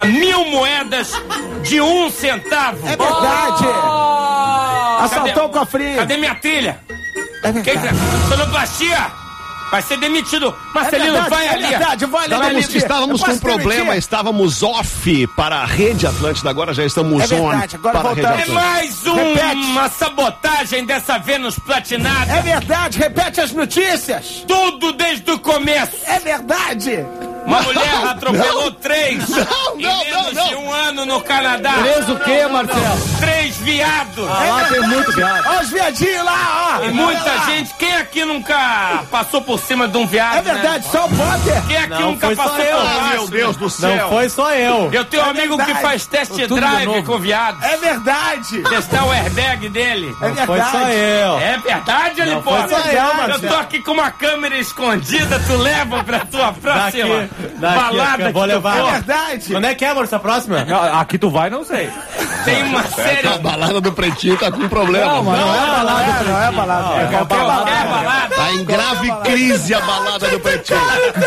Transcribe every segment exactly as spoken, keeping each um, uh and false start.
mil moedas de um centavo. É verdade. Oh! Assaltou cadê, o cofrinho. Cadê minha trilha? É verdade. Que, sonoplastia. Vai ser demitido. Marcelino, é verdade, vai é ali. Verdade, vai ali. Estávamos, estávamos com um problema, estávamos off para a Rede Atlântida, agora já estamos é verdade, on agora para a Rede Atlântida. É mais um, uma sabotagem dessa Vênus platinada. É verdade, repete as notícias. Tudo desde o começo. É verdade. Uma mulher atropelou não, três não, não, em menos não, não. de um ano no Canadá. Três o quê, Marcelo? Três viados. Ah, lá tem muito viado. Olha os viadinhos lá, ó. E muita gente. Quem aqui nunca passou por cima de um viado? É verdade, né? só o Potter. Quem aqui Não, nunca foi passou só eu. por Ah, baixo? meu Deus do céu. Não foi só eu. Eu tenho um É amigo verdade. que faz test Tudo drive novo. com viados. É verdade. Testar o airbag dele. É Não verdade. foi só eu. É verdade, ele Não pode. foi só eu, Eu Marcelo. tô aqui com uma câmera escondida, tu leva pra tua próxima Daqui, daqui, balada eu vou que tu levar. É for. verdade. Quando é que é, amor, essa próxima? Aqui tu vai, não sei. Tem uma série. A balada do Pretinho tá com problema. Não, mano, não é balada. Não é, não é balada. É qualquer balada. É balada. Tá em grave crise a balada do Pretinho.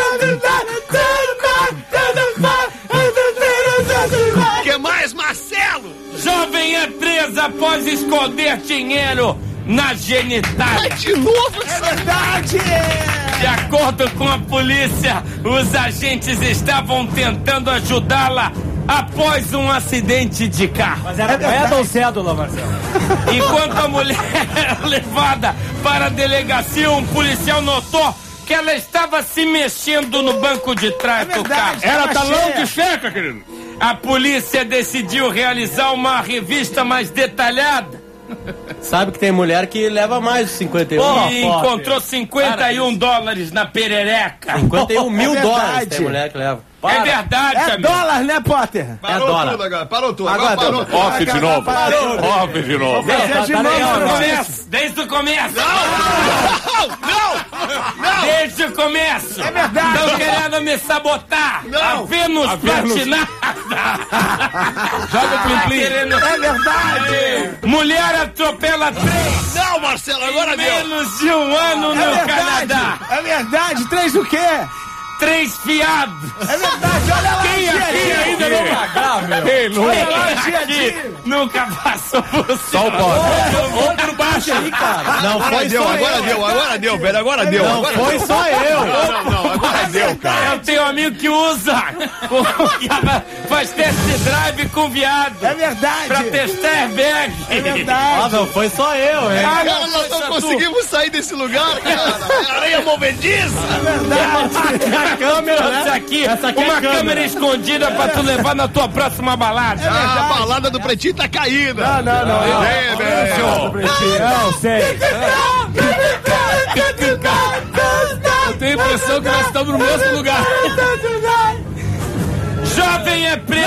O que mais, Marcelo? Jovem é presa após esconder dinheiro na genitália. De novo, É verdade. De acordo com a polícia, os agentes estavam tentando ajudá-la após um acidente de carro. Mas era moeda ou cédula, Marcelo? Enquanto a mulher era levada para a delegacia, um policial notou que ela estava se mexendo no banco de trás É do verdade. carro. Era talão de checa, querido. A polícia decidiu realizar uma revista mais detalhada Sabe que tem mulher que leva mais de cinquenta e um. e encontrou cinquenta e um dólares na perereca. cinquenta e um mil É dólares verdade. tem mulher que leva. É verdade, É amigo. dólar, né, Potter? Parou dólar. tudo agora, parou tudo. Agora Agora parou deu. tudo. Off de novo. Parou. Off de novo. Fazer tá- de tá novo, legal, né? né? Começo, desde o começo. Desde o começo. É verdade. Estão querendo me sabotar. Não. A Vênus platinada. Joga o plim plim. Querendo... É verdade. Mulher atropela três Não, Marcelo, agora em deu. menos de um ano É no verdade. Canadá. É verdade. Três o quê? Três fiados. É verdade. Olha lá. Quem o dia a aqui dia. ainda não pagar, meu? Ei, não. Olha lá o Quem dia a aqui dia. nunca passou por Só o pó. Ou por baixo aí, cara. Não Agora foi deu, só agora eu. deu, agora deu, velho, agora deu. Não Agora foi só eu. Não, não, agora deu, cara. Eu tenho um amigo que usa, faz test drive com viado. É verdade. Pra testar airbag. É verdade. Ah, não foi só eu, hein? Ah, Cara, não, nós foi não só tu. conseguimos sair desse lugar, cara. É areia movediça. É verdade. A câmera, Isso né? aqui, Essa aqui é uma a câmera. câmera escondida pra tu levar na tua próxima balada. Ah, a balada do Pretinho tá caída. Não, não, não. Eu, Vem, velho. Não, sei. Eu tenho a impressão que nós estamos no mesmo lugar. Jovem é preso.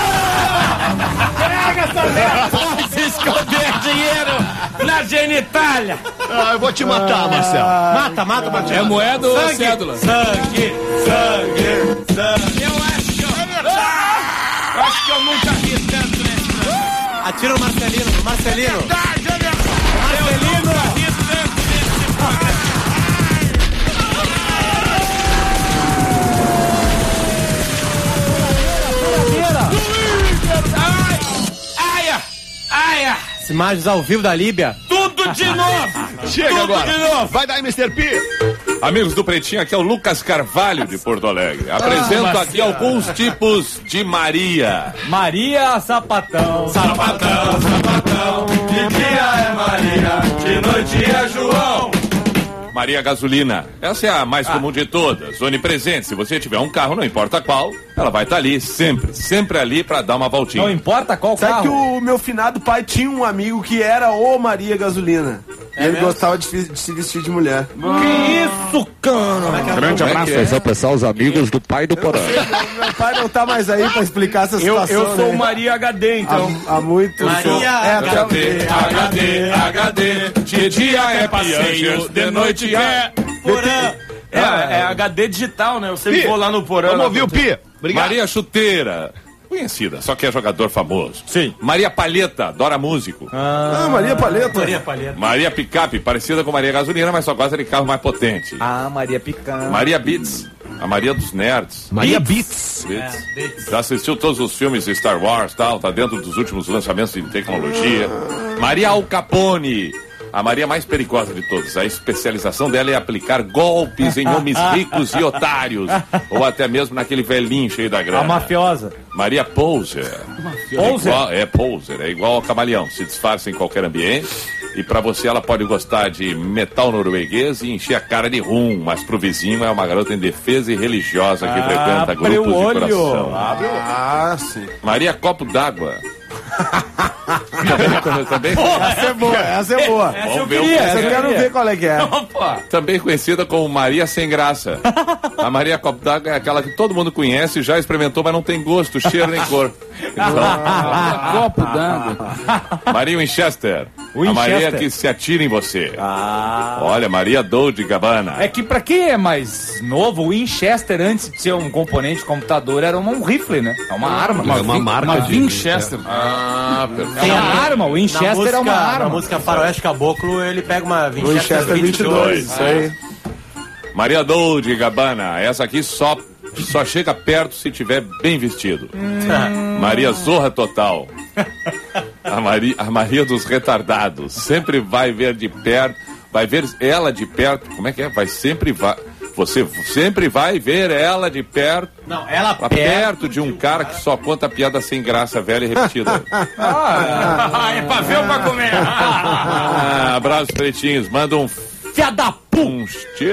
Pega essa merda. Pode esconder dinheiro na genitália. Ah, eu vou te matar, Marcelo. Mata, mata, mata. É moeda ou é cédula? Sangue, sangue, sangue. Eu acho que eu... Eu acho que eu nunca vi tanto nesse programa. Atira o Marcelino, Marcelino. Eu nunca vi tanto nesse programa. Ai, aia, aia. As imagens ao vivo da Líbia. Tudo de novo. Chega Tudo agora. de novo. Vai daí, mister P. Amigos do Pretinho, aqui é o Lucas Carvalho de Porto Alegre. Apresento aqui alguns tipos de Maria. Maria Sapatão. Sapatão, sapatão, de dia é Maria, de noite é João. Maria Gasolina, essa é a mais comum de todas, onipresente. Se você tiver um carro, não importa qual, ela vai estar ali sempre, sempre ali pra dar uma voltinha. Não importa qual Sabe que carro. o meu finado pai tinha um amigo que era o Maria Gasolina. E ele gostava de, fi- de se vestir de mulher. Que isso, cara? Grande abraço. Atenção, pessoal, os amigos do pai do Porã. Meu pai não tá mais aí pra explicar essa Eu, situação. eu sou né? o Maria H D, então. Há, há muito Maria É, até H D, H D, H D, de dia é passeio, de noite é... Porã. É, é H D digital, né? Eu sempre Pi, vou lá no porão. Vamos lá ouvir o pro- Pi. Obrigado. Maria Chuteira, conhecida, só que é jogador famoso. Sim. Maria Palheta, adora músico. Ah, Maria Paleta. Maria Palheta. Maria Picape, parecida com Maria Gasolina, mas só gosta de carro mais potente. Ah, Maria Picão. Maria Beats, A Maria dos Nerds. Maria Beats. Beats. É, já assistiu todos os filmes de Star Wars, tal, tá dentro dos últimos lançamentos de tecnologia. Maria Al Capone. A Maria mais perigosa de todas. A especialização dela é aplicar golpes em homens ricos e otários. Ou até mesmo naquele velhinho cheio da grana. A mafiosa. Maria Poser. Poser? É, igual, é Poser, é igual ao camaleão. Se disfarça em qualquer ambiente. E pra você ela pode gostar de metal norueguês e encher a cara de rum. Mas pro vizinho é uma garota indefesa e religiosa que frequenta Abre grupos o olho. de coração. Abre o olho. Ah, sim. Maria Copo d'Água. também, também, Essa é boa, essa é boa. Essa eu ver o- queria, Essa eu quero ver qual é que é. Opa. também conhecida como Maria Sem Graça. A Maria Copo d'Água é aquela que todo mundo conhece, já experimentou, mas não tem gosto, cheiro nem cor. Copo d'água. Maria Winchester. A Maria que se atira em você. Olha, Maria Dolce Gabbana. É que pra quem é mais novo, o Winchester, antes de ser um componente de computador, era um rifle, né? É uma arma. É uma marca Uma de- Winchester. Ah, perfeito. É uma arma, o Winchester música, é uma Na arma. música Faroeste Caboclo, ele pega uma Winchester, Winchester vinte e dois, isso aí. Maria Dolce Gabbana. Essa aqui só, só chega perto se tiver bem vestido. Maria Zorra Total. A Maria, a Maria dos Retardados. Sempre vai ver de perto. Vai ver ela de perto. Como é que é? Vai sempre vai. Você sempre vai ver ela de perto. Não, ela Perto, perto de um cara que só conta piada sem graça, velha e repetida. Ah, é pra ver ou pra comer? Ah, abraços pretinhos. Manda um Fia da puta! um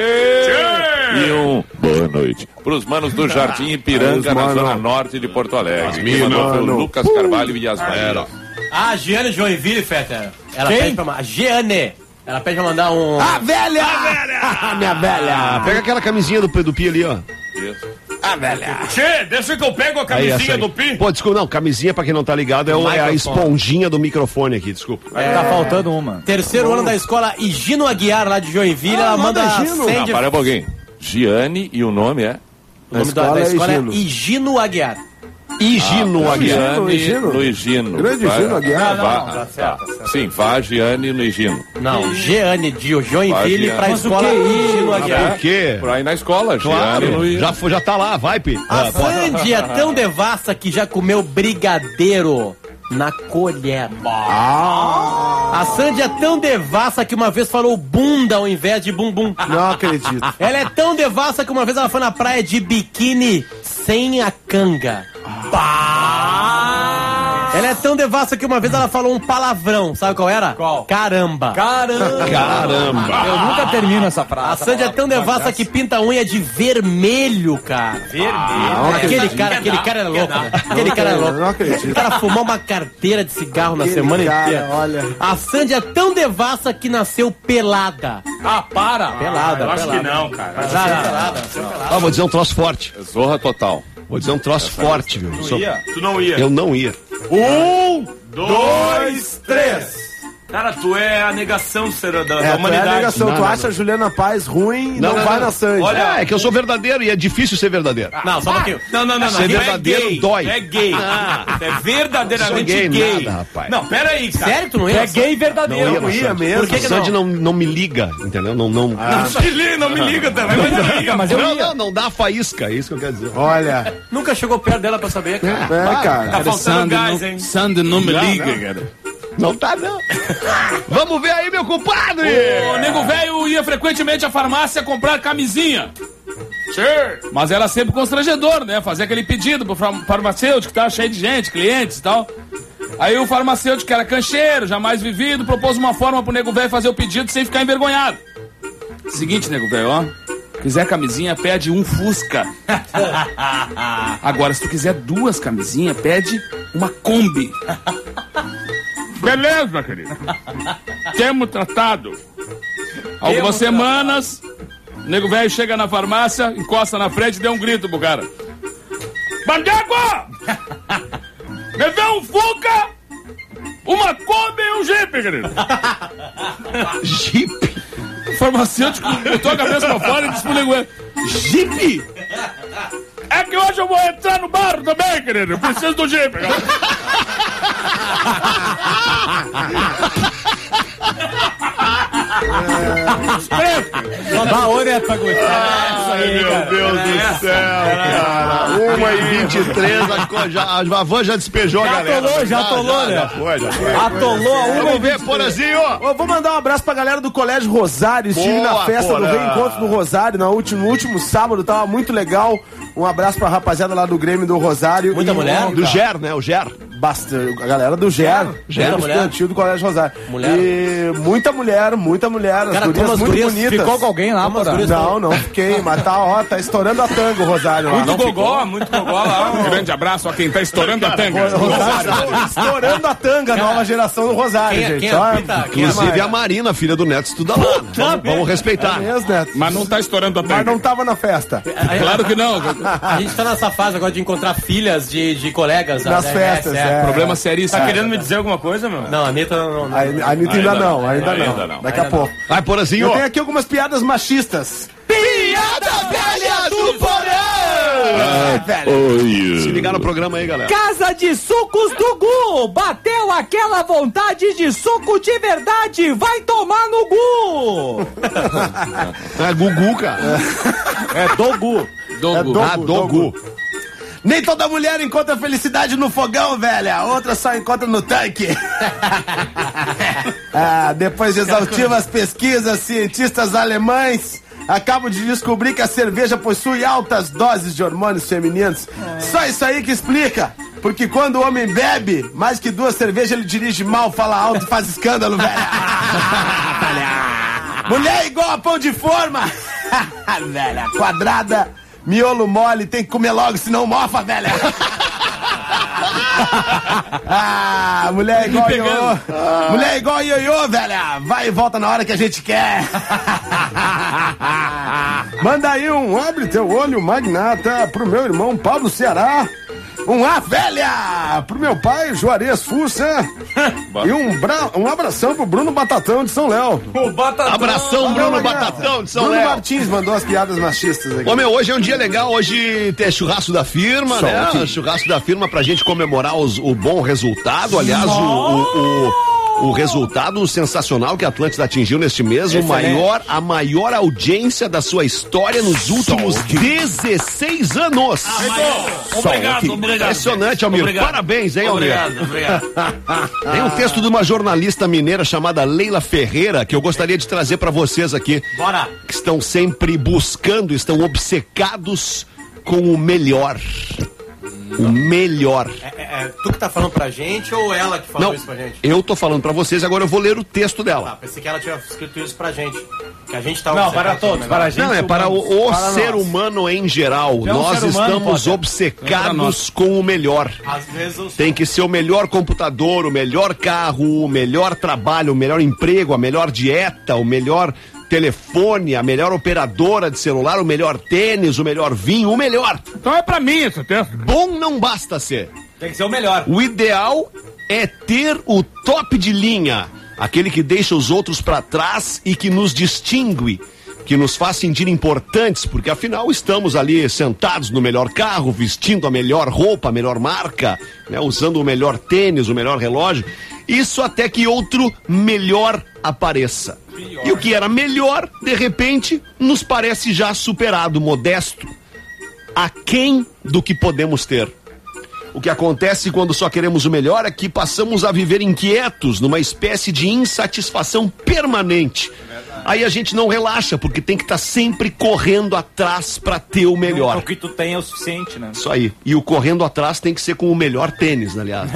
tchê e um boa noite pros manos do Jardim Ipiranga, Aí, na mano. zona norte de Porto Alegre. Quem mano. mandou foi o Lucas Carvalho e as Marias. A Giane Joinville, Fetter. Ela Quem? pede pra mandar. A Giane. Ela pede pra mandar um. A velha! A minha velha! Pega aquela camisinha do, do Pi ali, ó. Isso. Tchê, deixa que eu pego a Aí, camisinha essa aí. do Pi. Pô, desculpa, não, camisinha pra quem não tá ligado é, o- é a Microfone. esponjinha do microfone aqui, desculpa. Tá faltando uma. Terceiro ano da escola Higino Aguiar, lá de Joinville. ela manda Higino. Não, sende. para um pouquinho. Giane e o nome é? O nome da, escola da é escola é Higino. Higino Aguiar. Higino Aguiar. Giane Higino. no Higino. Grande Vai- Higino Aguiar. vá- Não, não, tá certo, tá certo. Sim, vá Giane no Higino. Não, Giane de Joinville Vai, pra Giane. escola Higino Aguiar. Por quê? Por aí na escola, Claro, Giane no Higino. já, foi- já tá lá, vai, Pi. A Ah, pode- Sandy é tão devassa que já comeu brigadeiro na colher. A Sandy é tão devassa que uma vez falou bunda ao invés de bumbum. Não acredito. Ela é tão devassa que uma vez ela foi na praia de biquíni sem a canga. Ela é tão devassa que uma vez ela falou um palavrão. Sabe qual era? Qual? Caramba. Caramba! Caramba. Eu nunca termino essa A frase. Sandy é tão devassa que pinta a unha de vermelho, cara. Vermelho. Aquele cara, aquele cara é louco, né? Aquele cara é louco. Não acredito. O cara fumou uma carteira de cigarro na Aquele semana cara, inteira. olha. A Sandy é tão devassa que nasceu pelada. Ah, para! Pelada, Eu acho pelada. que não, cara. Nasceu pelada. Ah, vou dizer um troço forte. Zorra total. Vou dizer um troço forte, viu? Sou- Tu não ia. Eu não ia. Um, dois, três. Cara, tu é a negação ser, da, É, da tu é a humanidade. negação. Não, tu não, acha a Juliana Paz ruim e Não, não, não, vai não. na Sandy. Olha, É, é que eu sou verdadeiro e é difícil ser verdadeiro. Não, só um pouquinho. Não, não, não, não. Ser Tu é verdadeiro gay. dói. Tu é gay. Tu é verdadeiramente Sou gay gay. nada, rapaz. Não, pera aí, cara. Sério, tu não Tu ia? é gay verdadeiro. Não ia, Não ia mesmo. Por que que Sandy não? não, não me liga, entendeu? Não, não, Não me liga, não me liga também, mas não liga. Mas eu não, ia. não, não dá faísca, é isso que eu quero dizer. Olha, Nunca chegou perto dela pra saber, cara. é, cara. Tá faltando gás, hein? Sandy não me liga, cara. Não tá, não. Vamos ver aí, meu compadre! O nego velho ia frequentemente à farmácia comprar camisinha. Sim. Mas era sempre constrangedor, né? Fazer aquele pedido pro far- farmacêutico, tá cheio de gente, clientes e tal. Aí o farmacêutico, que era cancheiro, jamais vivido, propôs uma forma pro nego velho fazer o pedido sem ficar envergonhado. Seguinte, nego velho, ó. Quiser camisinha, pede um Fusca. Agora, se tu quiser duas camisinhas, pede uma Kombi. Beleza, querido. Temos tratado. Algumas semanas, o nego velho chega na farmácia, encosta na frente e dá um grito pro cara. Bandégua! Me vê um Fusca, uma Kombi e um Jeep, querido. Jeep? O farmacêutico botou a cabeça pra fora e disse pro nego velho, Jeep? É que hoje eu vou entrar no bar também, querido. Eu preciso do Jeep. Bah, ô, Neto Fagundes. Ai, meu Deus do céu, cara. uma e vinte e três, a, co- já, a van já despejou Já a galera. atolou, já atolou, né? Já foi, já foi. Atolou a uma. Vamos ver, Porazinho. Ô, vou mandar um abraço pra galera do Colégio Rosário. Estive Boa, na festa Porã. do reencontro do Rosário no último, no último sábado, tava muito legal. Um abraço pra rapaziada lá do Grêmio do Rosário. Muita E- mulher? Do Ger, né? O Ger. Bastante. A galera do Ger. Ger, mulher? Estudantil do Colégio Rosário. Mulher? E muita mulher, muita mulher. As Cara, gurias como as muito gurias bonitas. Ficou com alguém lá, Como as Porã? gurias- Não, não fiquei, mas tá, ó, tá estourando a tanga o Rosário lá. Muito Não gogó, muito gogó lá. Um grande abraço a quem tá estourando a tanga. ficou. Rosário, estourando a tanga, nova geração do Rosário, Quem é- gente. quem é Ó, a Pita? Quem é Inclusive a Marina, filha do Neto, estuda lá. Vamos, vamos respeitar. mesmo, Neto. Mas não tá estourando a Mas tanga. não tava na festa. Claro que não. A gente tá nessa fase agora de encontrar filhas de, de colegas. Nas né? festas, é. Problema seríssimo. Tá querendo me dizer alguma coisa, meu? Não, a Anitta não. não. A Anitta ainda, ainda não, ainda, ainda não. não. Daqui Ainda a pouco. Vai, Porazinho. Eu tenho aqui algumas piadas machistas. Piada velha do Porã! velho. Se ligar no programa aí, galera. Casa de sucos do Gu! Bateu aquela vontade de suco de verdade! Vai tomar no Gu! É Gugu, cara. É do Gu. Dogo. É Ah, do Gu. Nem toda mulher encontra felicidade no fogão, velha. A outra só encontra no tanque. Ah, depois de exaustivas pesquisas, cientistas alemães acabam de descobrir que a cerveja possui altas doses de hormônios femininos. Só isso aí que explica. Porque quando o homem bebe mais que duas cervejas, ele dirige mal, fala alto e faz escândalo, velho. Mulher igual a pão de forma. Velha, quadrada, miolo mole, tem que comer logo, senão mofa, velha. Ah, mulher igual ioiô. Mulher igual ioiô, velha. Vai e volta na hora que a gente quer. Manda aí um abre teu olho, magnata, pro meu irmão Pablo Ceará. Um A velha pro meu pai Juarez Fussa. E um, bra... um abração pro Bruno Batatão de São Léo. O Batatão. Abração, Bruno Magnata. Batatão de São Bruno Léo. Martins mandou as piadas machistas aqui. Ô, meu, hoje é um dia legal, hoje tem churrasco da firma, Só né? aqui. Churrasco da firma pra gente comemorar os- o bom resultado, aliás, o, o, o- o resultado sensacional que a Atlântida atingiu neste mês, o maior, a maior audiência da sua história nos últimos dezesseis anos. Obrigado, obrigado. Impressionante, Almir. Obrigado. Parabéns, hein, Almir? Obrigado, obrigado. Tem um texto de uma jornalista mineira chamada Leila Ferreira que eu gostaria de trazer pra vocês aqui. Bora! Que estão sempre buscando, estão obcecados com o melhor. O melhor. É, é, tu que tá falando pra gente ou ela que falou Não, isso pra gente? eu tô falando pra vocês, agora eu vou ler o texto Ah, dela. pensei que ela tinha escrito isso pra gente. Que a gente tá Não, obcecado para com o todos, melhor. para a gente. Não, é para o, o Para ser nós. humano em geral. é um Nós ser humano, estamos Potter. obcecados com o melhor. Às vezes eu sou. Tem que ser o melhor computador, o melhor carro, o melhor trabalho, o melhor emprego, a melhor dieta, o melhor telefone, a melhor operadora de celular, o melhor tênis, o melhor vinho, o melhor. Então é pra mim esse texto. Bom não basta ser. Tem que ser o melhor. O ideal é ter o top de linha, aquele que deixa os outros pra trás e que nos distingue, que nos faz sentir importantes, porque afinal estamos ali sentados no melhor carro, vestindo a melhor roupa, a melhor marca, né, usando o melhor tênis, o melhor relógio. Isso até que outro melhor apareça. E o que era melhor, de repente, nos parece já superado, modesto, aquém do que podemos ter. O que acontece quando só queremos o melhor é que passamos a viver inquietos, numa espécie de insatisfação permanente. Aí a gente não relaxa, porque tem que estar sempre correndo atrás pra ter o melhor. O que tu tem é o suficiente, né? Isso aí. E o correndo atrás tem que ser com o melhor tênis, aliás.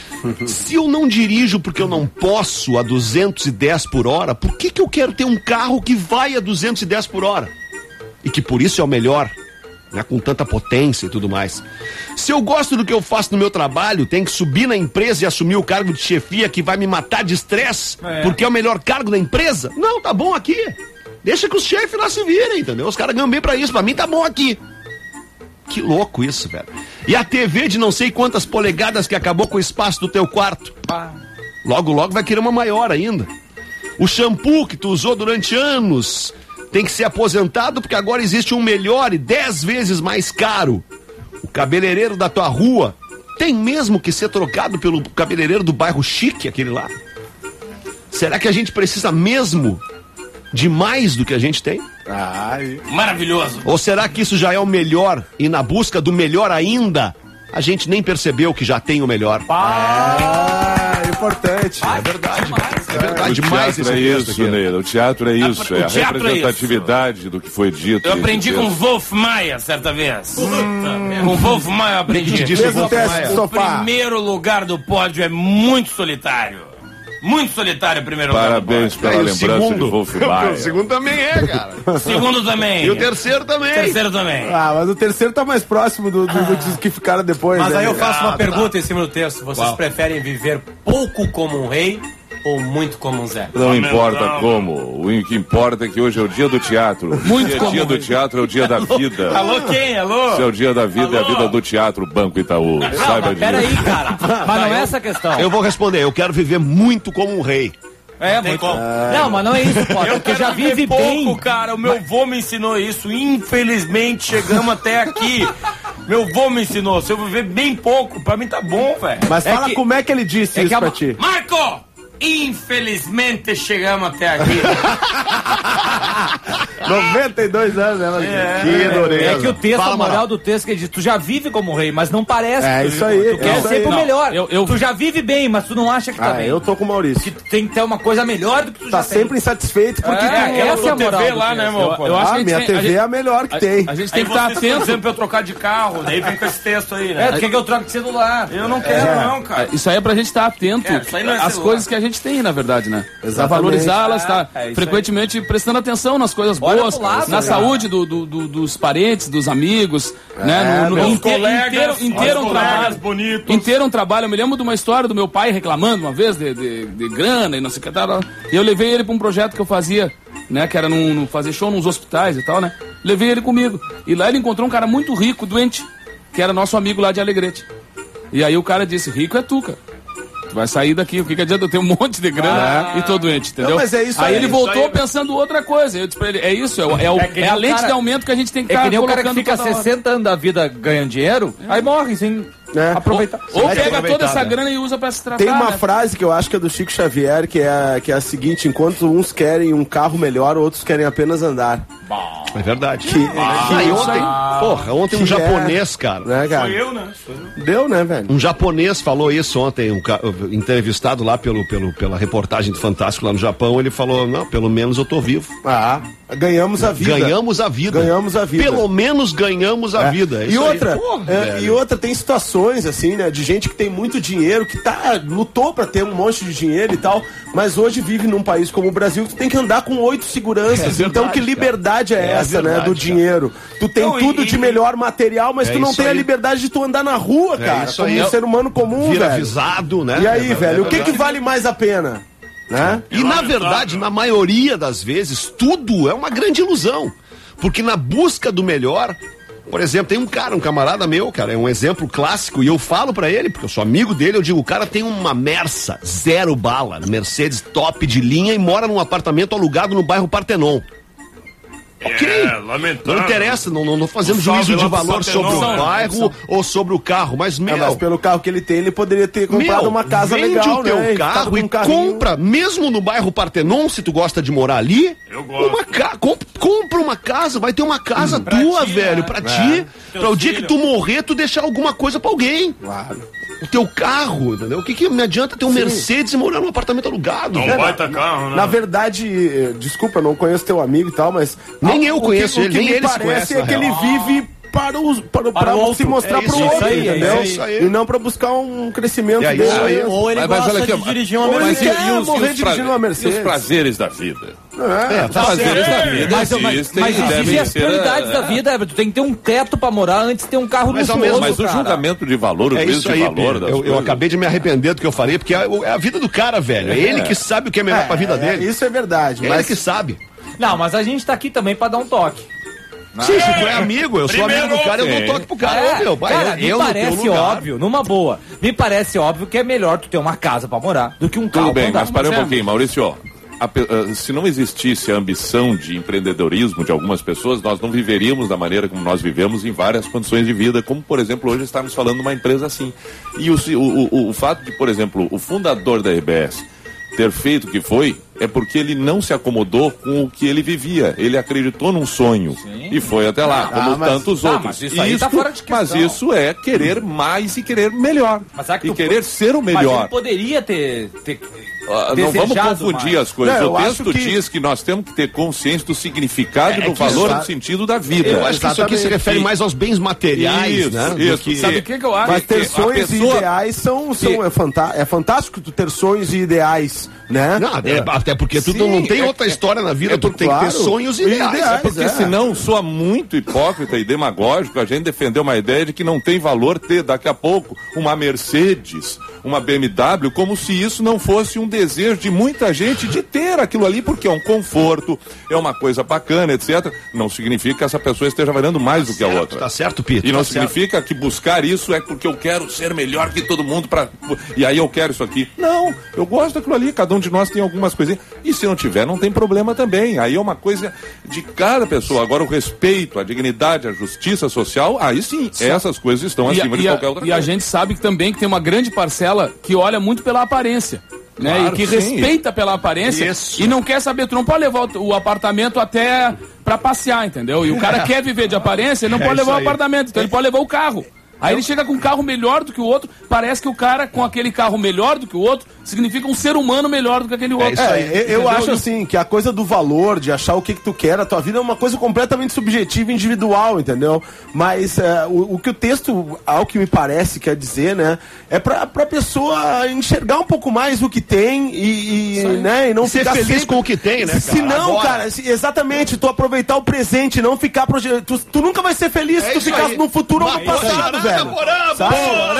Se eu não dirijo porque eu não posso a duzentos e dez por hora, por que que eu quero ter um carro que vai a duzentos e dez por hora? E que por isso é o melhor, né, com tanta potência e tudo mais. Se eu gosto do que eu faço no meu trabalho, tem que subir na empresa e assumir o cargo de chefia que vai me matar de estresse, É. porque é o melhor cargo da empresa? Não, tá bom aqui. Deixa que os chefes lá se virem, entendeu? Os caras ganham bem pra isso, pra mim tá bom aqui. Que louco isso, velho. E a T V de não sei quantas polegadas que acabou com o espaço do teu quarto. Logo, logo vai querer uma maior ainda. O shampoo que tu usou durante anos tem que ser aposentado porque agora existe um melhor e dez vezes mais caro. O cabeleireiro da tua rua tem mesmo que ser trocado pelo cabeleireiro do bairro chique, aquele lá? Será que a gente precisa mesmo de mais do que a gente tem? Ai. Maravilhoso. Ou será que isso já é o melhor e na busca do melhor ainda, a gente nem percebeu que já tem o melhor? Ah, importante. É verdade. É verdade O demais teatro é texto isso, aqui. Neila. O teatro é isso. o É a teatro é representatividade do que foi dito. Eu nesse aprendi com texto. Wolf Maia certa vez. Com Wolf Maia eu aprendi. Disse Fez o Wolf teste Maia. de O sofá. primeiro lugar do pódio é muito solitário. Muito solitário o primeiro lugar Parabéns do pela E o lembrança segundo? de Wolf Maia. O segundo também é, cara. pódio. Segundo também. E o terceiro também. Terceiro também. Ah, mas o terceiro tá mais próximo do, do, do que- que ficaram depois. Mas né? aí eu faço Ah, uma pergunta em cima do texto. Vocês preferem viver pouco como um rei ou muito como um Zé? Não importa como. O que importa é que hoje é o dia do teatro. Muito Se é como. dia do teatro, é o dia da vida. Alô, quem? Alô? Se é o dia da vida, é a Alô? vida do teatro Banco Itaú. Saiba disso. Peraí, cara. Mas não é essa a questão. Eu vou responder, eu quero viver muito como um rei. É, Tem muito. como. Não, mas não é isso, Potter. Porque já viver vive pouco, bem. cara. O meu vô me ensinou isso. Infelizmente, chegamos até aqui. Meu vô me ensinou. Se eu viver bem pouco, pra mim tá bom, velho. Mas É fala que- como é que ele disse é isso que a- pra ti. Marco! Infelizmente, chegamos até aqui. noventa e dois anos, né? Marquinhos? É. Que dureza. É que o texto, Fala, a moral Amaral. do texto que ele diz, tu já vive como rei, mas não parece. É, tu isso vive- aí, Tu é quer isso sempre aí. o Não, melhor. eu- eu- Tu já vive bem, mas tu não acha que tá Ah, bem. eu tô com o Maurício. Que tem que ter uma coisa melhor do que tu Tá já sempre tem. insatisfeito porque É, tu... essa Essa é a moral T V do lá, texto. né, meu? Eu acho Ah, que a minha gente tem- T V a é a melhor que A, tem. a gente Aí tem que estar vocês estão atento. dizendo pra eu trocar de carro, daí vem com esse texto aí, É, né? tu quer que eu troque de celular? Eu não quero, não, cara. Isso aí é pra gente estar atento É, isso aí não é às celular. coisas que a gente tem, na verdade, né? Pra Exatamente. valorizá-las, tá É, é isso frequentemente prestando atenção nas coisas Olha boas, pro lado, na cara. saúde do, do- do- dos parentes, dos amigos, né? No, no, meus inte- colegas, inteiro, inteiro um os colegas trabalho. bonitos. Inteiro um trabalho. Eu me lembro de uma história do meu pai reclamando uma vez de, de, de grana e não sei o que tal. E eu levei ele pra um projeto que eu fazia, né? Que era num, num- fazer show nos hospitais e tal, né? Levei ele comigo. E lá ele encontrou um cara muito rico, doente, que era nosso amigo lá de Alegrete. E aí o cara disse, rico é tu, cara. Tu vai sair daqui, o que, que adianta eu ter um monte de grana e tô doente, entendeu? Não, mas é isso aí aí, ele isso voltou aí. pensando outra coisa. Eu disse pra ele, é isso, é, o- é, o- É que é nem a o lente cara- de aumento que a gente tem que É estar que nem o cara que colocando fica toda hora. sessenta anos da vida ganhando dinheiro, aí morre sem É. aproveitar. Ou É pega toda aproveitar, essa né? grana e usa pra se tratar, Tem uma né? frase que eu acho que é do Chico Xavier, que é, a- que é a seguinte: enquanto uns querem um carro melhor, outros querem apenas andar. É verdade. Que, Ah, e ontem, porra, ontem um Que japonês, cara. né, cara? Sou eu, né? Sou eu. Deu, né, velho? Um japonês falou isso ontem, um ca- entrevistado lá pelo, pelo, pela reportagem do Fantástico lá no Japão. Ele falou: não, pelo menos eu tô vivo. Ah, ganhamos a vida. Ganhamos a vida. Ganhamos a vida. Pelo menos ganhamos a É. vida. É E isso aí. outra, Porra, é, velho. e outra, tem situações assim, né, de gente que tem muito dinheiro, que tá, lutou pra ter um monte de dinheiro e tal, mas hoje vive num país como o Brasil que tu tem que andar com oito seguranças. É verdade, então que liberdade é, É essa, verdade, né, do cara. dinheiro? Tu tem Não, e- tudo de e- melhor material, mas É tu não isso tem a aí. liberdade de tu andar na rua, cara, isso como aí. um ser humano comum, Vira velho. avisado, né? E aí, É, velho, é o que que verdade. vale mais a pena? Né? E na verdade, na maioria das vezes, tudo é uma grande ilusão. Porque na busca do melhor, por exemplo, tem um cara, um camarada meu, cara, é um exemplo clássico, e eu falo pra ele, porque eu sou amigo dele, eu digo, o cara tem uma Mersa, zero bala, Mercedes top de linha e mora num apartamento alugado no bairro Partenon. Ok, É, lamentável. não interessa, não, não, não fazemos Um salve juízo de lá pro valor Partenon. sobre o Não, bairro ou sobre o carro, mas, meu, Ah, mas pelo carro que ele tem, ele poderia ter comprado meu, uma casa vende legal, o teu né? carro Ficado com e um carrinho. compra, mesmo no bairro Partenon, se tu gosta de morar ali, Eu gosto. uma ca... comp- compra uma casa, vai ter uma casa tua, ti, velho, né? pra ti, Teus pra o dia que filhos. tu morrer, tu deixar alguma coisa pra alguém. Claro. O teu carro, entendeu? O que que me adianta ter um Mercedes e morar num apartamento alugado? Um velho? baita carro, né? Na verdade, eh, desculpa, eu não conheço teu amigo e tal, mas. Nem eu o que- conheço o ele, que nem me ele se parece conhece, é na que ele real. vive para, os, para, para, o se outro. mostrar É pro isso, outro, isso aí, entendeu? é isso aí. E não para buscar um crescimento É dele. isso aí. Ou ele Mas- mas gosta olha aqui, de ó, dirigir uma ou ele Mercedes. quer E os, morrer e os dirigindo pra- uma e Mercedes. os prazeres da vida. É, Os prazeres da vida Mas, mas, existem mas e existem devem as ser, prioridades é, da vida, Everton. Tu tem que ter um teto pra morar antes de ter um carro Mas ao luxuoso, mesmo- Mas o cara. julgamento de valor, o É juízo isso de aí, valor Pedro. das eu, eu coisas. acabei de me arrepender do que eu falei, porque é, é a vida do cara, velho. É ele que sabe o que é melhor pra vida é, dele. Isso é verdade, É mas ele que sabe. Não, mas a gente tá aqui também pra dar um toque. Sim, se tu é amigo, eu sou Primeiro, amigo do cara, eu dou sim. toque pro cara. É, Ô, meu, pai, cara, eu, me eu no teu parece lugar. óbvio, numa boa, me parece óbvio que é melhor tu ter uma casa pra morar do que um carro Tudo bem, pra mas andar. para um é. pouquinho, Maurício. a pe- ah, se não existisse a ambição de empreendedorismo de algumas pessoas, nós não viveríamos da maneira como nós vivemos em várias condições de vida, como, por exemplo, hoje estamos falando de uma empresa assim. E o, o, o, o fato de, por exemplo, o fundador da R B S ter feito o que foi, é porque ele não se acomodou com o que ele vivia. Ele acreditou num sonho. Sim. E foi até lá, como ah, mas, tantos tá, outros. Mas isso, aí isso tá fora de questão. Mas isso é querer mais e querer melhor. Mas que e querer pode... ser o melhor. Mas ele poderia ter... ter... Uh, não vamos confundir mais. as coisas. Não, o texto que... diz que nós temos que ter consciência do significado e é, do valor no sentido da vida. Eu acho que isso aqui se refere mais aos bens materiais, isso, né? Isso. Que... Sabe o que, que eu acho? Mas ter sonhos pessoa... e ideais são... são é, fanta... é fantástico tu ter sonhos e ideais, né? Não, é, até porque tu Sim, não tem é, outra história na vida, é, tu tem claro, que ter sonhos e ideais. ideais é porque é. senão soa muito hipócrita e demagógico a gente defender uma ideia de que não tem valor ter daqui a pouco uma Mercedes, uma B M W, como se isso não fosse um desejo de muita gente de ter aquilo ali, porque é um conforto, é uma coisa bacana, etcétera. Não significa que essa pessoa esteja valendo mais tá do que a certo, outra. Tá certo, Pito. E não tá significa certo. que buscar isso é porque eu quero ser melhor que todo mundo pra... e aí eu quero isso aqui. Não, eu gosto daquilo ali, cada um de nós tem algumas coisinhas. E se não tiver, não tem problema também. Aí é uma coisa de cada pessoa. Agora o respeito, a dignidade, a justiça social, aí sim, sim. essas coisas estão e acima a, de e qualquer a, outra e coisa. E a gente sabe que também que tem uma grande parcela que olha muito pela aparência. Né? Claro, e que sim. respeita pela aparência Isso. e não quer saber, tu não pode levar o, o apartamento até pra passear, entendeu? E o cara quer viver de aparência, ele não é pode levar o apartamento, então ele pode levar o carro. Aí ele chega com um carro melhor do que o outro, parece que o cara com aquele carro melhor do que o outro significa um ser humano melhor do que aquele outro. É, é, eu, eu acho assim, que a coisa do valor, de achar o que, que tu quer, a tua vida é uma coisa completamente subjetiva e individual, entendeu? Mas é, o, o que o texto, ao que me parece, quer dizer, né, é pra, pra pessoa enxergar um pouco mais o que tem e, e, né, e não ser ficar feliz sempre... com o que tem, né, cara? Se não, Agora... cara, se, exatamente, tu aproveitar o presente, não ficar... Proje... Tu, tu nunca vai ser feliz é se tu ficar aí. no futuro ou no passado, velho. Bora, bora,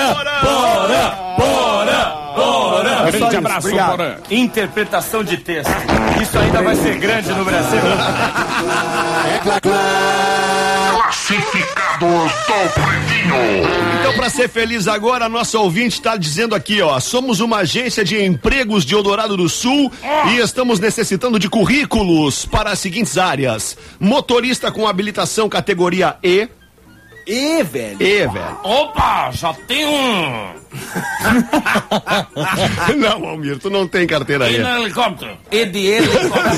bora, bora, bora. Grande abraço, Porã. Interpretação de texto. Isso ainda vai ser grande no Brasil. Classificados do Pretinho. Então, para ser feliz agora, a nossa ouvinte está dizendo aqui, ó, somos uma agência de empregos de Eldorado do Sul oh. e estamos necessitando de currículos para as seguintes áreas: motorista com habilitação categoria E. E, velho. E, velho. Opa, já tem um. Não, Almir, tu não tem carteira E E. no helicóptero? E de helicóptero.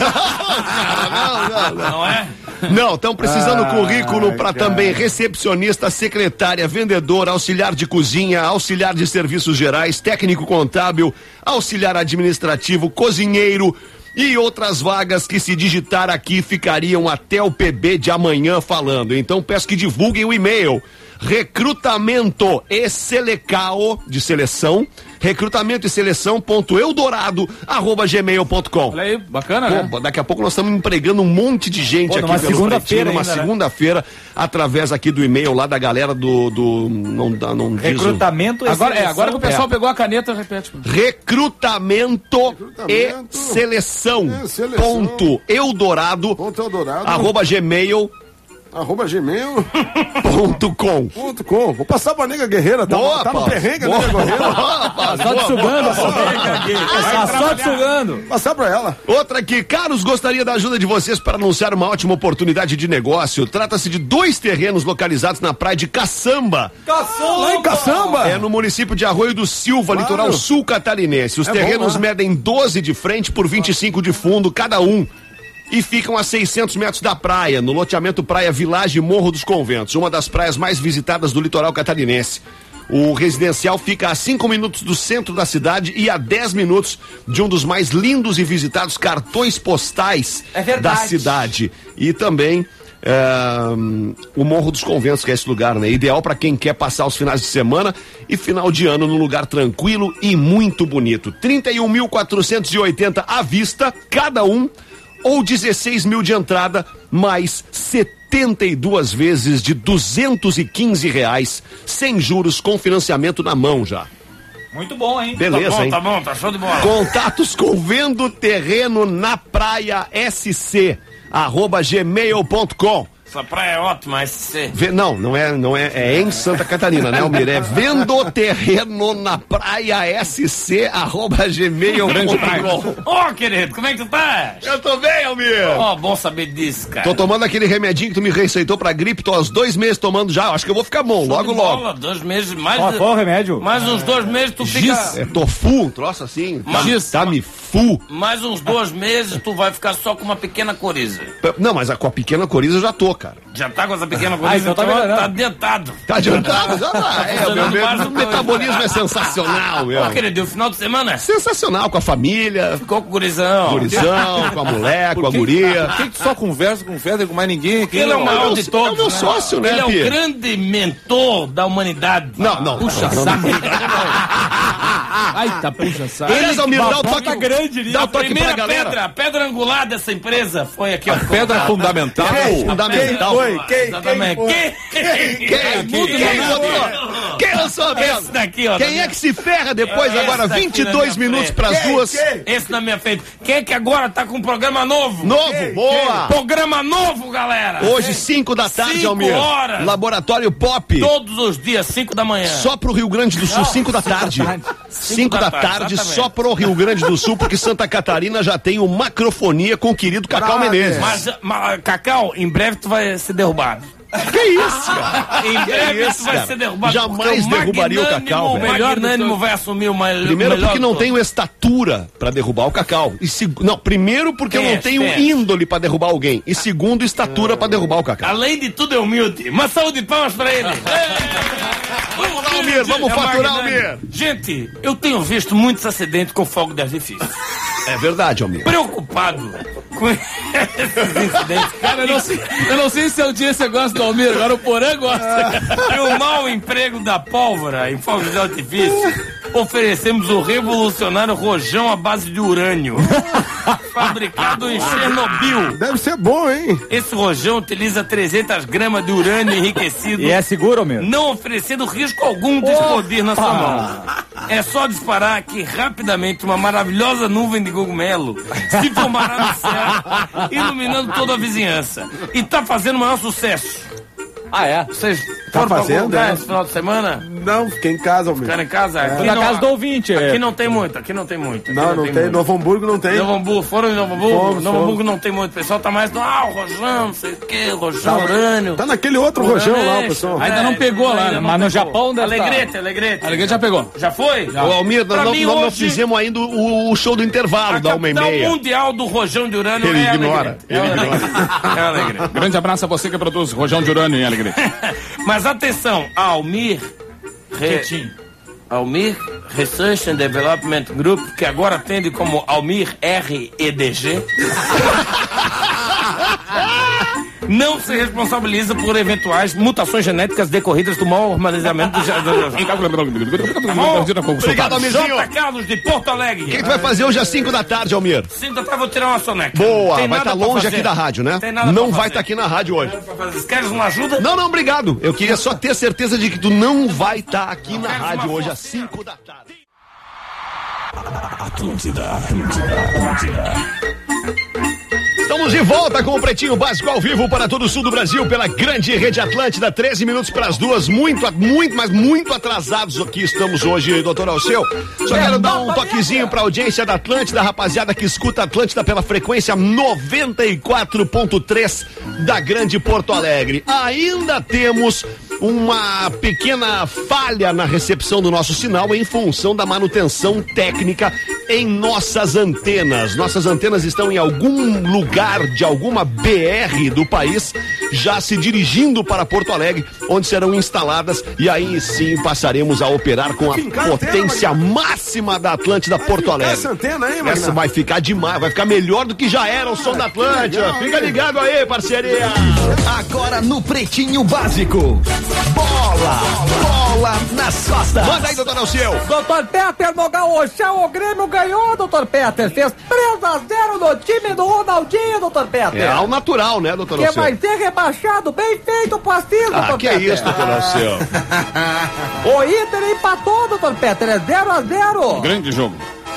não, não, não. Não é? Não, estão precisando Ai, currículo para cara. também recepcionista, secretária, vendedor, auxiliar de cozinha, auxiliar de serviços gerais, técnico contábil, auxiliar administrativo, cozinheiro e outras vagas que, se digitar aqui, ficariam até o P B de amanhã falando. Então peço que divulguem o e-mail: recrutamento e selecal, de seleção, recrutamento e seleção ponto eldorado arroba gmail ponto com. Olha aí, bacana, né? Pô, daqui a pouco nós estamos empregando um monte de gente. Pô, aqui numa segunda-feira, numa segunda-feira, através aqui do e-mail lá da galera do, do não, não recrutamento diz o... e agora, seleção. É, agora que o pessoal é. pegou a caneta, repete. Recrutamento, recrutamento e seleção, é, seleção ponto eldorado, ponto eldorado arroba gmail Arroba gmail ponto com. Ponto com. Vou passar pra nega guerreira, tá, boa, tá no perrengue, nega guerreira. Tá só te sugando, tá só te sugando. Passar pra ela. Outra aqui, caros, gostaria da ajuda de vocês para anunciar uma ótima oportunidade de negócio. Trata-se de dois terrenos localizados na praia de Caçamba. Caçamba! Lá em Caçamba! É no município de Arroio do Silva, claro. Litoral sul catarinense. Os é terrenos bom, né? medem doze de frente por vinte e cinco de fundo cada um. E ficam a seiscentos metros da praia, no loteamento Praia Village Morro dos Conventos, uma das praias mais visitadas do litoral catarinense. O residencial fica a cinco minutos do centro da cidade e a dez minutos de um dos mais lindos e visitados cartões postais é da cidade. E também é, o Morro dos Conventos, que é esse lugar, né? Ideal para quem quer passar os finais de semana e final de ano num lugar tranquilo e muito bonito. trinta e um mil quatrocentos e oitenta à vista, cada um, ou dezesseis mil de entrada, mais setenta e duas vezes de duzentos e quinze reais, sem juros, com financiamento na mão já. Muito bom, hein? Beleza, tá bom, hein? Tá bom, tá show de bola. Contatos com Vendo Terreno na Praia S C, arroba gmail ponto com. Essa praia é ótima, mas... Vê, não, não é, não é, é em Santa Catarina, né, Almir? É vendo terreno na praia sc arroba gmail ponto com. Ô, oh, querido, como é que tu tá? Eu tô bem, Almir. Ó, oh, bom saber disso, cara. Tô tomando aquele remedinho que tu me receitou pra gripe, tô há uns dois meses tomando já, acho que eu vou ficar bom, logo, logo. Bola, dois meses, mais... Qual foi o remédio? Mais uns dois meses tu fica... É tofu, um troço assim, tá, tá me fu. Mais uns dois meses tu vai ficar só com uma pequena coriza. Não, mas a, com a pequena coriza eu já tô, cara. Já tá com essa pequena coriza, ah, então tá, então tá adiantado. Tá adiantado? Já tá. É, o meu, meu, meu metabolismo é sensacional, meu. Ó, querido, o final de semana? Sensacional, com a família. Ficou com o gurizão. Gurizão, com a mulher, com a que, guria. Por que tu só conversa com o Feder com mais ninguém aqui? Ele é o maior é o, de todos. É o meu né? sócio, né, Ele é Pia? o grande mentor da humanidade. Não, não. Puxa não, saco. Ai, tá puxa saco. Aliás, Almir, dá o toque grande ali. Dá o A toque pra primeira galera. pedra, a pedra angular dessa empresa foi aqui, ó. Pedra fundamental. Quem? Fundamental. Quem foi? Quem? Exatamente. Quem foi? Quem? Quem? Quem? Quem? Quem? Quem eu sou Esse mesmo? daqui, ó. Quem é que se ferra depois, Esse agora, daqui vinte e na dois minha minutos frente. pras Quem? duas? Quem? Esse na minha frente. Quem é que agora tá com um programa novo? Novo, Quem? boa! Programa novo, galera. Hoje, cinco da tarde, Cinco Almir. horas. Laboratório Pop. Todos os dias, cinco da manhã. Só pro Rio Grande do Sul, cinco da tarde. cinco da da tarde, tarde, exatamente. só pro Rio Grande do Sul, porque Santa Catarina já tem o Macrofonia com o querido Cacau Brother. Menezes. Mas, mas, Cacau, em breve tu vai ser derrubado. Que isso, cara? Em breve isso, tu vai cara? ser derrubado. Jamais porque derrubaria o Cacau, O velho. Magnânimo vai assumir o mais Primeiro melhor porque não de tenho estatura pra derrubar o Cacau. E seg... Não, primeiro porque eu não Teste, tenho teste. índole pra derrubar alguém. E segundo, estatura pra derrubar o todos. Cacau. Além de tudo, é humilde. Uma salva de palmas pra ele. Vamos lá, Almir, vamos É faturar, magnânimo. Almir. Gente, eu tenho visto muitos acidentes com fogo de artifício. É verdade, Almir. Preocupado com esses incidentes. Cara, eu não, sei, eu não sei se é o dia que você gosta do Almir, agora o Porã gosta. E o mau emprego da pólvora em fogos de artifício, oferecemos o revolucionário rojão à base de urânio, fabricado em Chernobyl. Deve ser bom, hein? Esse rojão utiliza trezentas gramas de urânio enriquecido, E é seguro, meu? não oferecendo risco algum de explodir na sua mão. É só disparar que rapidamente uma maravilhosa nuvem de cogumelo se formará no céu, iluminando toda a vizinhança. E tá fazendo o maior sucesso. Ah, é? Vocês Tá foram pra algum fazendo, lugar é? esse final de semana? Não, fiquei em casa, Almir. Ficaram em casa? Aqui Fui na não- casa do ouvinte. Aqui é. não tem muito, aqui não tem muito. Aqui Não, não tem. muito. Novo Hamburgo não tem. Novo Hamburgo, foram em Novo Hamburgo? Fomos, Novo fomos. Hamburgo não tem muito. O pessoal tá mais no, ah, o rojão, não sei o que, rojão, Tá- urânio. Tá naquele outro Urânio rojão lá, é pessoal. isso. Ainda não pegou lá, ainda né? não Mas no pegou. Japão deve Alegrete, Alegrete. A Liga já pegou. Já foi? Ô, Almir, Pra nós não, mim, nós não hoje, fizemos ainda o, o show do intervalo, a da uma e capital meia. mundial do rojão de urânio Ele é ignora, Alegrete. É Alegrete. É Alegrete. Grande abraço a você que produz rojão de urânio em Alegria. Mas atenção, a Almir... Re... Almir Research and Development Group, que agora atende como Almir R E D G, não se responsabiliza por eventuais mutações genéticas decorridas do mau armazenamento do... Obrigado, Almirzinho. J. Carlos de Porto Alegre. O que, que tu vai fazer hoje às cinco da tarde, Almir? Sim, eu vou tirar uma soneca. Boa, Tem vai nada estar pra longe fazer. aqui da rádio, né? Tem nada Não pra vai fazer. estar aqui na rádio hoje. Queres uma ajuda? Não, não, obrigado. Eu queria só ter certeza de que tu não vai estar aqui na quero rádio uma hoje foto. às cinco da tarde. Estamos de volta com o Pretinho Básico ao vivo para todo o sul do Brasil pela grande rede Atlântida, treze minutos para as duas, muito, muito, mas muito atrasados aqui estamos hoje, doutor Alceu. Só quero dar um toquezinho para a audiência da Atlântida, rapaziada que escuta a Atlântida pela frequência noventa e quatro ponto três da grande Porto Alegre. Ainda temos uma pequena falha na recepção do nosso sinal em função da manutenção técnica em nossas antenas. Nossas antenas estão em algum lugar de alguma B R do país, já se dirigindo para Porto Alegre, onde serão instaladas e aí sim passaremos a operar com a Fincar a potência antena, máxima da Atlântida Porto Fica Alegre. essa antena aí, Essa Magna. vai ficar demais, vai ficar melhor do que já era o som da Atlântida. legal, Fica hein? ligado aí, parceria. Agora no Pretinho Básico. Bola! Bola nas costas. Manda aí, doutor Alceu. Doutor Peter no Gauchão, o Grêmio ganhou, doutor Peter. Fez três a zero no time do Ronaldinho, doutor Peter. É ao natural, né, doutor Que Alceu? vai ser rebaixado, bem feito pro Assis, Ah, doutor que Peter. isso, doutor Alceu. O Inter empatou, doutor Peter, é zero a zero. Grande jogo.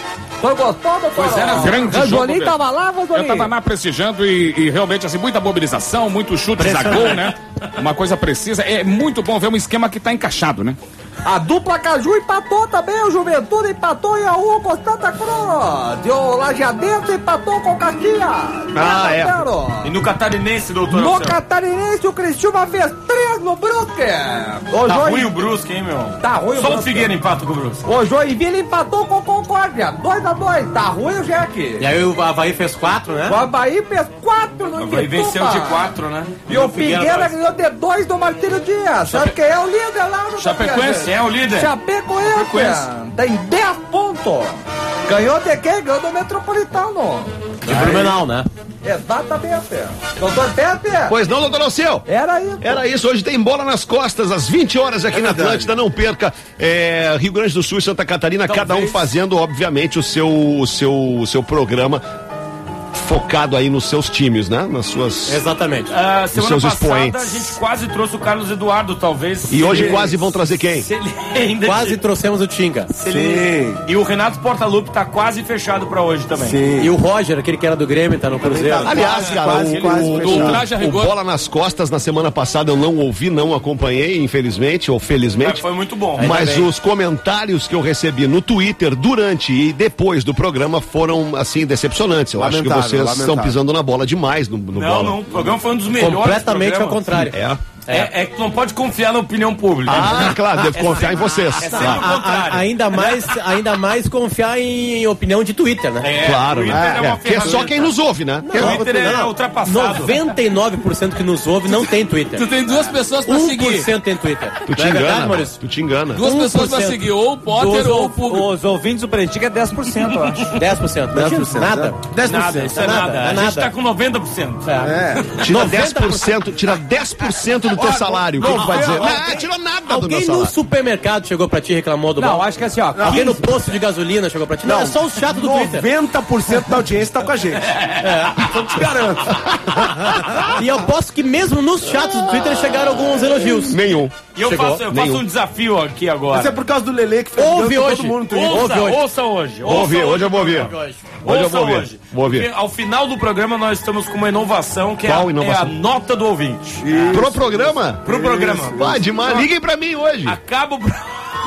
Foi gostoso, Pois era, grande jogo Vanzolin mesmo. tava lá, Vanzolin? Eu tava lá prestigiando e, e realmente, assim, muita mobilização, muito chutes a gol, né? Uma coisa precisa. É muito bom ver um esquema que tá encaixado, né? A dupla Caju empatou também, o Juventude empatou em a um com Santa Cruz. E o Lajadense empatou com o Caxias. Ah, é. E no Catarinense, doutor No Alceu? Catarinense, o Criciúma fez três no Brusque. O Tá Join- ruim o Brusque, hein, meu? Tá ruim o Só o Brusque. Figueira empata com o Brusque. O Joinville empatou com o Concórdia, dois a dois. Tá ruim o Jack. E aí o Avaí fez quatro, né? O Avaí fez quatro no Vai Iquituba. venceu de quatro, né? E o Figueira ganhou de dois do Martírio Dias. Sabe quem é o líder lá no Chapecoense é o líder. Chapecoense. Chapecoense. Tem dez pontos. Ganhou de quem? Ganhou do Metropolitano. De Blumenau, né? Exatamente. Doutor Pepe. Pois não, doutor Alceu? Era isso. Era isso, hoje tem bola nas costas, às vinte horas aqui na Atlântida, não perca. É, Rio Grande do Sul e Santa Catarina, Talvez. cada um fazendo, obviamente, o seu, o seu, o seu programa focado aí nos seus times, né? Nas suas... Exatamente. Ah, semana seus passada expoentes. a gente quase trouxe o Carlos Eduardo, talvez. E se hoje ele- quase vão trazer quem? se ele ainda Quase trouxemos o Tinga. se ele- E o Renato Portaluppi tá quase fechado pra hoje também. Sim. E o Roger, aquele que era do Grêmio, tá no Cruzeiro. Aliás, cara, quase, o, quase o- fechado. o- Ultraje a o rigor. Bola nas Costas na semana passada eu não ouvi, não acompanhei, infelizmente, ou Mas felizmente. foi muito bom. Mas os comentários que eu recebi no Twitter durante e depois do programa foram, assim, decepcionantes. Eu acho que Lamentável, vocês lamentável. estão pisando na bola demais no, no Não, bola. não, o programa foi um dos melhores. Completamente ao programas. contrário. É. É, é que tu não pode confiar na opinião pública. Ah, claro, devo confiar em vocês. É sempre Claro. o A- a- contrário. ainda, mais, ainda mais confiar em opinião de Twitter, né? É, Claro, o Twitter né? é uma É, que é só ferramenta. quem nos ouve, né? O Twitter é Não, ultrapassado. noventa e nove por cento que nos ouve não tem Twitter. Tu tem duas pessoas pra um por seguir. cento tem Twitter. Tu te Não é verdade, engana, Maurício? tu te engana. Duas um por pessoas pra cento. seguir, ou o Potter Os, ou o público. os ouvintes do Pretinho é dez por cento, eu acho. dez por cento. dez por cento, Nada. dez por Nada, cento. isso é nada, nada. é A gente nada. tá com noventa por cento. É. Tira dez por cento, tira dez por cento do teu salário. O que tu vai dizer? Não, tirou nada do meu Alguém no salário. supermercado chegou pra ti e reclamou do Não, mal? acho que assim, ó. Alguém no posto de gasolina chegou pra ti? Não, é só os chatos do Twitter. noventa por cento da audiência tá com a gente. É. Então te garanto. E eu posso que mesmo nos chatos do Twitter chegaram alguns elogios. Nenhum. E eu Chegou? faço, eu faço Nenhum. um desafio aqui agora. Isso é por causa do Lelê que fez Ouve ganho com hoje. todo mundo no Twitter. Ouça, Ouve hoje. ouça hoje. Vou ouvir, hoje eu vou ouvir. Hoje eu Ouça vou ouvir. hoje. Vou ouvir. Porque ao final do programa nós estamos com uma inovação que é a, Qual inovação? é a nota do ouvinte. Pro programa? Pro programa. Vai, demais. Liguem pra mim hoje. Acaba o pro-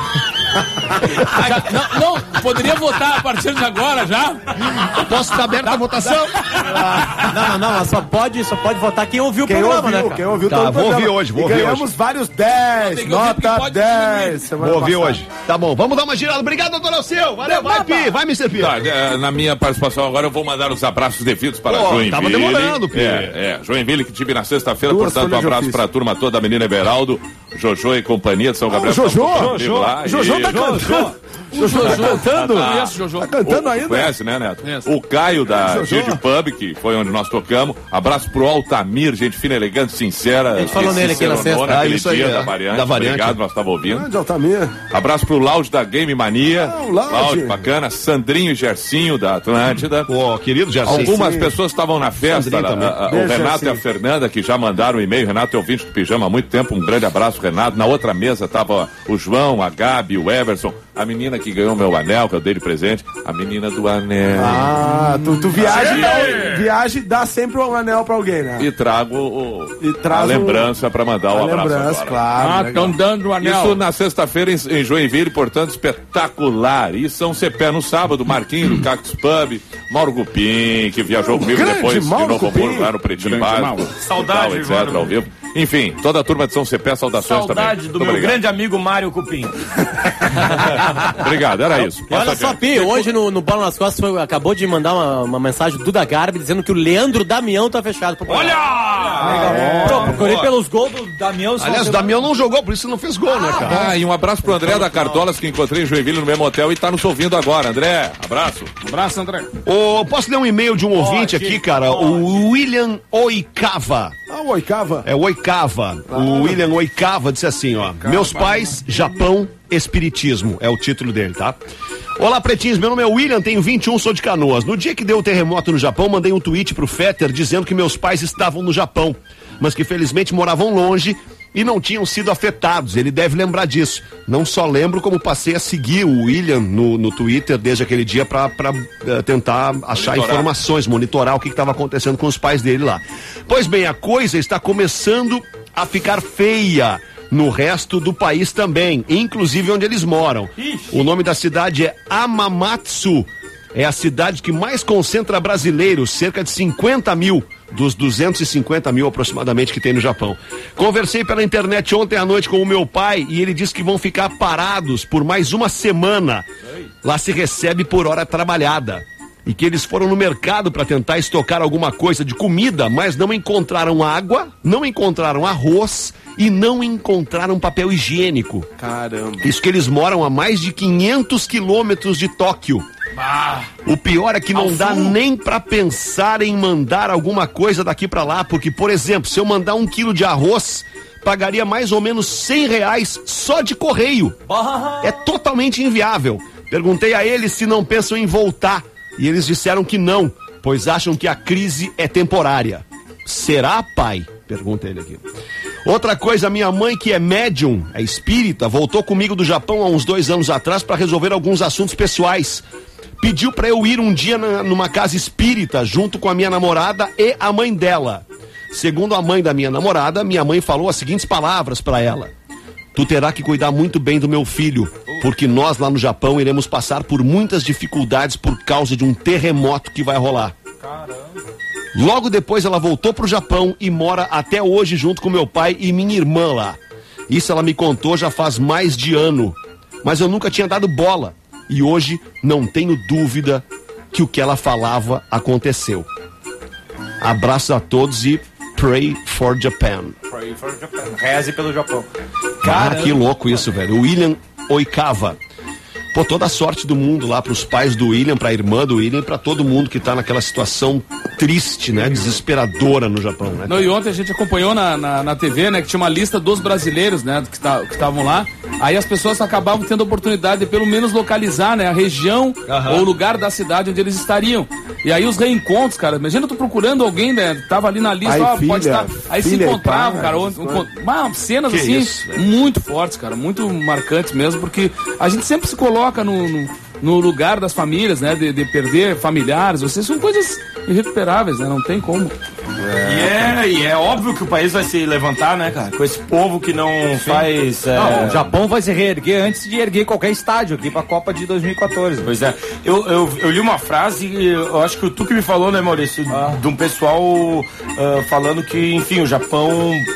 Já- não, não, poderia votar a partir de agora já? Posso estar aberta a votação? Não, não, não, mas só pode, só pode votar quem ouviu o Quem programa, ouviu, né, cara? quem ouviu Tá, todo o vou programa. ouvir hoje, vou e ouvir ganhamos hoje. vários dez, Tem que ouvir porque nota pode dez. diminuir. semana Vou ouvir passada. hoje. Tá bom, vamos dar uma girada. Obrigado, doutor Alceu. Valeu, vai, Pi. Vai, mister Pi. Tá, é, na minha participação agora eu vou mandar os abraços devidos para Pô, Joinville. tava demorando, Pi. É, é, Joinville que tive na sexta-feira, Duas portanto um folhas de abraço ofício. para a turma toda, a menina Everaldo, Jojo e companhia de São Gabriel. Jojo, que estão comigo Jojo, lá, Jojo e- tá cantando. Jojo tá cantando. Conheço, Jojo. Tá cantando O- ainda. Conhece, né, Neto? Conheço. O Caio da Jojo. Gigi Pub, que foi onde nós tocamos. Abraço pro Altamir, gente fina, elegante, sincera. A gente falou que nele aqui na sinceronou sexta. naquele Ah, isso aí, dia é. da variante. Da variante. Obrigado, nós estávamos ouvindo. Grande Altamir. Abraço pro Laude da Game Mania. Ah, o Laude. bacana. Sandrinho e Gercinho da Atlântida. Pô, querido Gerson. Algumas sim. pessoas estavam na festa, Sandrinho a- também. a- o Beijo, Renato e a Gercinho. Fernanda, que já mandaram um e-mail. Renato é ouvinte do Pijama há muito tempo. Um grande abraço, Renato. Na outra mesa tava o João, a Gabi, o Everson, a menina que ganhou meu anel, que eu dei de presente, a menina do anel. Ah, tu, tu viaja, e dá, viaja e dá sempre um anel pra alguém, né? E trago o, E traz a o- lembrança para mandar o A abraço lembrança, agora. claro. Ah, legal. estão dando o anel. Isso na sexta-feira em, em Joinville, portanto, espetacular. E São Cepé no sábado, Marquinho do Cactus Pub, Mauro Gupim, que viajou comigo grande depois de Mauro Novo Gupim. Hamburgo, lá no Pretinho Grande Básico. Mauro. Saudade, tal, etc, Mauro. ao vivo. Enfim, toda a turma de São Cepé, saudações Saudade também. do Muito meu obrigado. grande amigo Mário Cupim. Obrigado, era isso. E olha Passa só, adiante. Pi, hoje no, no Bola nas Costas foi- acabou de mandar uma, uma mensagem do Duda Garbi dizendo que o Leandro Damião tá fechado pro programa. Olha! Pro- Procurei pelos gols do Damião. Aliás, o Damião não jogou, por isso não fez gol, né, cara? Ah, e um abraço pro André da Cartolas, que encontrei em Joinville no mesmo hotel e tá nos ouvindo agora. André, abraço. Abraço, André. Ô, posso ler um e-mail de um ouvinte aqui, cara? O William Oicava. Ah, o Oicava. É o Oicava. O William Oicava disse assim, ó. Meus pais, Japão, Espiritismo. É o título dele, tá? Olá, pretinhos. Meu nome é William, tenho vinte e um, sou de Canoas. No dia que deu o terremoto no Japão, mandei um tweet pro Fetter dizendo que meus pais estavam no Japão, mas que felizmente moravam longe e não tinham sido afetados. Ele deve lembrar disso. Não só lembro, como passei a seguir o William no, no Twitter desde aquele dia para uh, tentar achar monitorar. informações, monitorar o que estava acontecendo com os pais dele lá. Pois bem, a coisa está começando a ficar feia no resto do país também, inclusive onde eles moram. Ixi. O nome da cidade é Hamamatsu. É a cidade que mais concentra brasileiros, cerca de cinquenta mil dos duzentos e cinquenta mil aproximadamente que tem no Japão. Conversei pela internet ontem à noite com o meu pai e ele disse que vão ficar parados por mais uma semana. Lá se recebe por hora trabalhada. E que eles foram no mercado para tentar estocar alguma coisa de comida, mas não encontraram água, não encontraram arroz e não encontraram papel higiênico. Caramba. Isso que eles moram a mais de quinhentos quilômetros de Tóquio. Ah, o pior é que não dá sul. nem pra pensar em mandar alguma coisa daqui pra lá, porque, por exemplo, se eu mandar um quilo de arroz, pagaria mais ou menos cem reais só de correio. Ah. É totalmente inviável. Perguntei a eles se não pensam em voltar, e eles disseram que não, pois acham que a crise é temporária. Será, pai? Pergunta ele aqui. Outra coisa, minha mãe, que é médium, é espírita, voltou comigo do Japão há uns dois anos atrás para resolver alguns assuntos pessoais. Pediu para eu ir um dia na, numa casa espírita junto com a minha namorada e a mãe dela. Segundo a mãe da minha namorada, minha mãe falou as seguintes palavras para ela: tu terá que cuidar muito bem do meu filho, porque nós lá no Japão iremos passar por muitas dificuldades por causa de um terremoto que vai rolar. Caramba. Logo depois ela voltou pro Japão e mora até hoje junto com meu pai e minha irmã lá. Isso ela me contou já faz mais de ano, mas eu nunca tinha dado bola. E hoje não tenho dúvida que o que ela falava aconteceu. Abraço a todos e pray for Japan. Pray for Japan. Reze pelo Japão. Cara, que louco isso, velho. O William Oikawa. Pô, toda a sorte do mundo lá pros pais do William, pra irmã do William, pra todo mundo que tá naquela situação triste, né? Desesperadora no Japão, né? Não, e ontem a gente acompanhou na, na, na T V, né? Que tinha uma lista dos brasileiros, né? Que tá, que estavam lá. Aí as pessoas acabavam tendo a oportunidade de pelo menos localizar, né? A região uhum. ou o lugar da cidade onde eles estariam. E aí os reencontros, cara. Imagina eu tô procurando alguém, né? Tava ali na lista, aí, ó, filha, pode estar. Aí se encontravam, cara. Um, um, uma, cenas que assim, isso, muito fortes, cara. Muito marcantes mesmo, porque a gente sempre se coloca no, no, no lugar das famílias, né? De, de perder familiares. Vocês são coisas irrecuperáveis, né? Não tem como. É. E, é, e é óbvio que o país vai se levantar, né, cara? Com esse povo que não Sim. faz... É... Não, o Japão vai se reerguer antes de erguer qualquer estádio aqui pra Copa de dois mil e quatorze. Pois é. Eu, eu, eu li uma frase, eu acho que tu que me falou, né, Maurício? Ah. De um pessoal uh, falando que, enfim, o Japão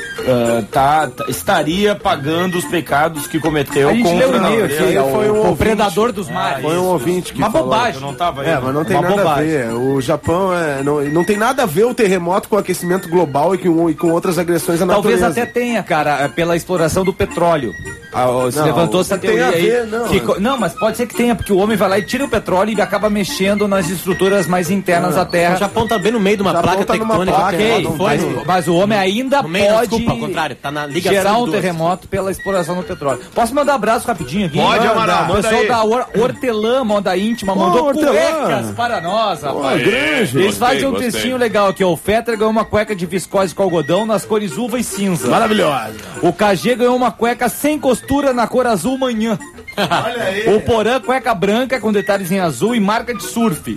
uh, tá, tá, estaria pagando os pecados que cometeu a gente contra... Leu não, aqui, foi o, o, o predador dos mares. Foi um ouvinte que Uma falou. bobagem. Eu não tava aí. É, mas não tem Uma nada bobagem. a ver. O Japão é, não, não tem nada a ver o terremoto com o aquecimento global e com, e com outras agressões à Talvez natureza. até tenha, cara, pela exploração do petróleo. Ah, se não, levantou essa teoria tem a ver, aí. não, que, não, mas pode ser que tenha, porque o homem vai lá e tira o petróleo e acaba mexendo nas estruturas mais internas não, da Terra. O Japão tá bem no meio de uma placa tá tectônica. Placa, okay, não, foi, mas, mas o homem ainda meio, pode não, desculpa, ao contrário, tá na ligação gerar um de duas. terremoto pela exploração do petróleo. Posso mandar um abraço rapidinho aqui? Pode, Manda. Amaral, O manda pessoal aí. da Hor Hortelã, moda íntima, Ô, mandou Hortelã. cuecas para nós, rapaz. grande. Eles Gostei, fazem um gostei. textinho legal aqui, ó. O Fetter ganhou uma cueca de viscose com algodão nas cores uva e cinza. Maravilhosa. O K G ganhou uma cueca sem costura na cor azul manhã. Olha aí. O Porã, cueca branca com detalhes em azul e marca de surf.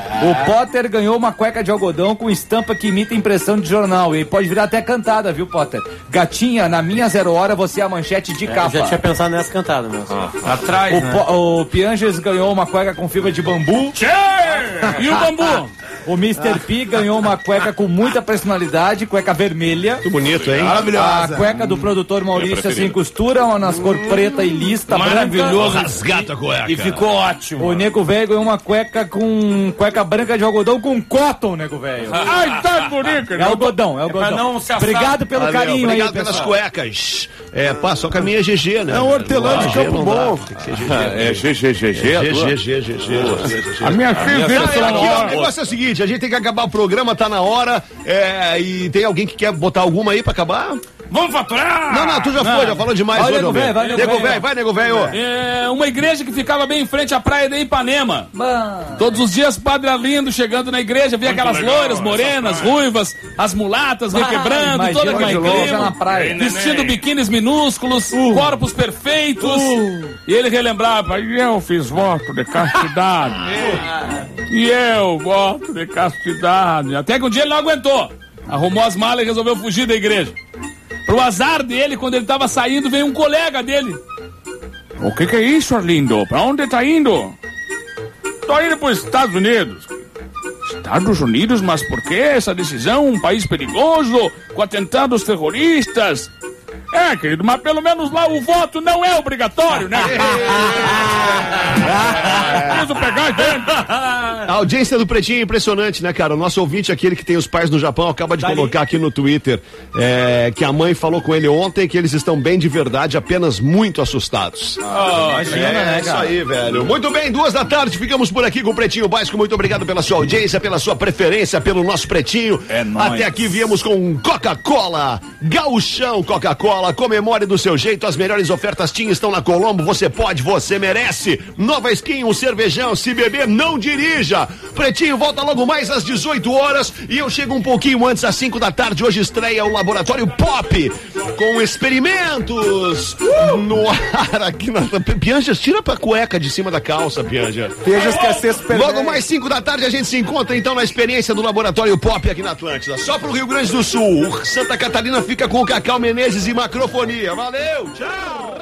O Potter ganhou uma cueca de algodão com estampa que imita impressão de jornal. E pode virar até cantada, viu, Potter? Gatinha, na minha zero hora você é a manchete de É, capa. eu já tinha pensado nessa cantada mesmo. Ah, atrás, O, né? po- o Pianges ganhou uma cueca com fibra de bambu. E o bambu? O mister P ganhou uma cueca com muita personalidade, cueca vermelha. Que bonito, hein? A Maravilhosa. cueca do produtor Maurício preferida. sem costura, uma nas cor preta e lista, Maravilhoso. branca. Rasgado a cueca. E ficou ótimo. O nego velho ganhou uma cueca com cueca branca de algodão com cotton, nego velho. Ai, tá bonito. É algodão, é algodão. pra não se assar. Obrigado pelo Valeu, carinho obrigado aí, pelas pessoal. cuecas. É, pá, só que a minha é G G, né? É um hortelã de G G Campo não dá, Bom. tem que ser G G. É G G G G, a G tua? G, G G, G G. A minha filha Não, veio é aqui, ó, o falar. negócio é o seguinte, a gente tem que acabar o programa, tá na hora, é, e tem alguém que quer botar alguma aí pra acabar? Vamos faturar! Não, não, tu já foi, já falou demais. Vai, hoje, nego Almir. velho, vai, nego Nego velho. velho, vai, nego velho. É uma igreja que ficava bem em frente à praia de Ipanema. Todos os dias, Padre Arlindo chegando na igreja, via Muito aquelas legal loiras, essa morenas, praia. ruivas, as mulatas requebrando, imagina toda aquela de longe clima, na praia. Ei, vestindo neném. biquínis minúsculos, corpos perfeitos. E ele relembrava, e eu fiz voto de castidade. E eu, voto de castidade. Até que um dia ele não aguentou. Arrumou as malas e resolveu fugir da igreja. Pro azar dele, quando ele tava saindo, veio um colega dele. O que que é isso, Arlindo? Pra onde tá indo? Tô indo pros Estados Unidos. Estados Unidos? Mas por que essa decisão? Um país perigoso, com atentados terroristas. É, querido, mas pelo menos lá o voto não é obrigatório, né? Preciso pegar gente. A audiência do Pretinho é impressionante, né, cara? O nosso ouvinte, aquele que tem os pais no Japão, acaba de colocar aqui no Twitter é, que a mãe falou com ele ontem que eles estão bem de verdade, apenas muito assustados. Imagina, É, né, isso cara? aí, velho. Muito bem, duas da tarde, ficamos por aqui com o Pretinho Básico. Muito obrigado pela sua audiência, pela sua preferência, pelo nosso Pretinho. É nóis. Até aqui viemos com Coca-Cola, Gauchão Coca-Cola. Comemore do seu jeito, as melhores ofertas Tim estão na Colombo. Você pode, você merece. Nova Skin, um cervejão, se beber, não dirija. Pretinho volta logo mais às dezoito horas e eu chego um pouquinho antes, às cinco da tarde. Hoje estreia o Laboratório Pop com experimentos no ar aqui na... Pianjas, tira pra cueca de cima da calça, Pianja. Beijos que é ser super. Logo mais cinco da tarde a gente se encontra então na experiência do Laboratório Pop aqui na Atlântida. Só pro Rio Grande do Sul. Santa Catarina fica com o Cacau Menezes e Macrofonia. Valeu, tchau!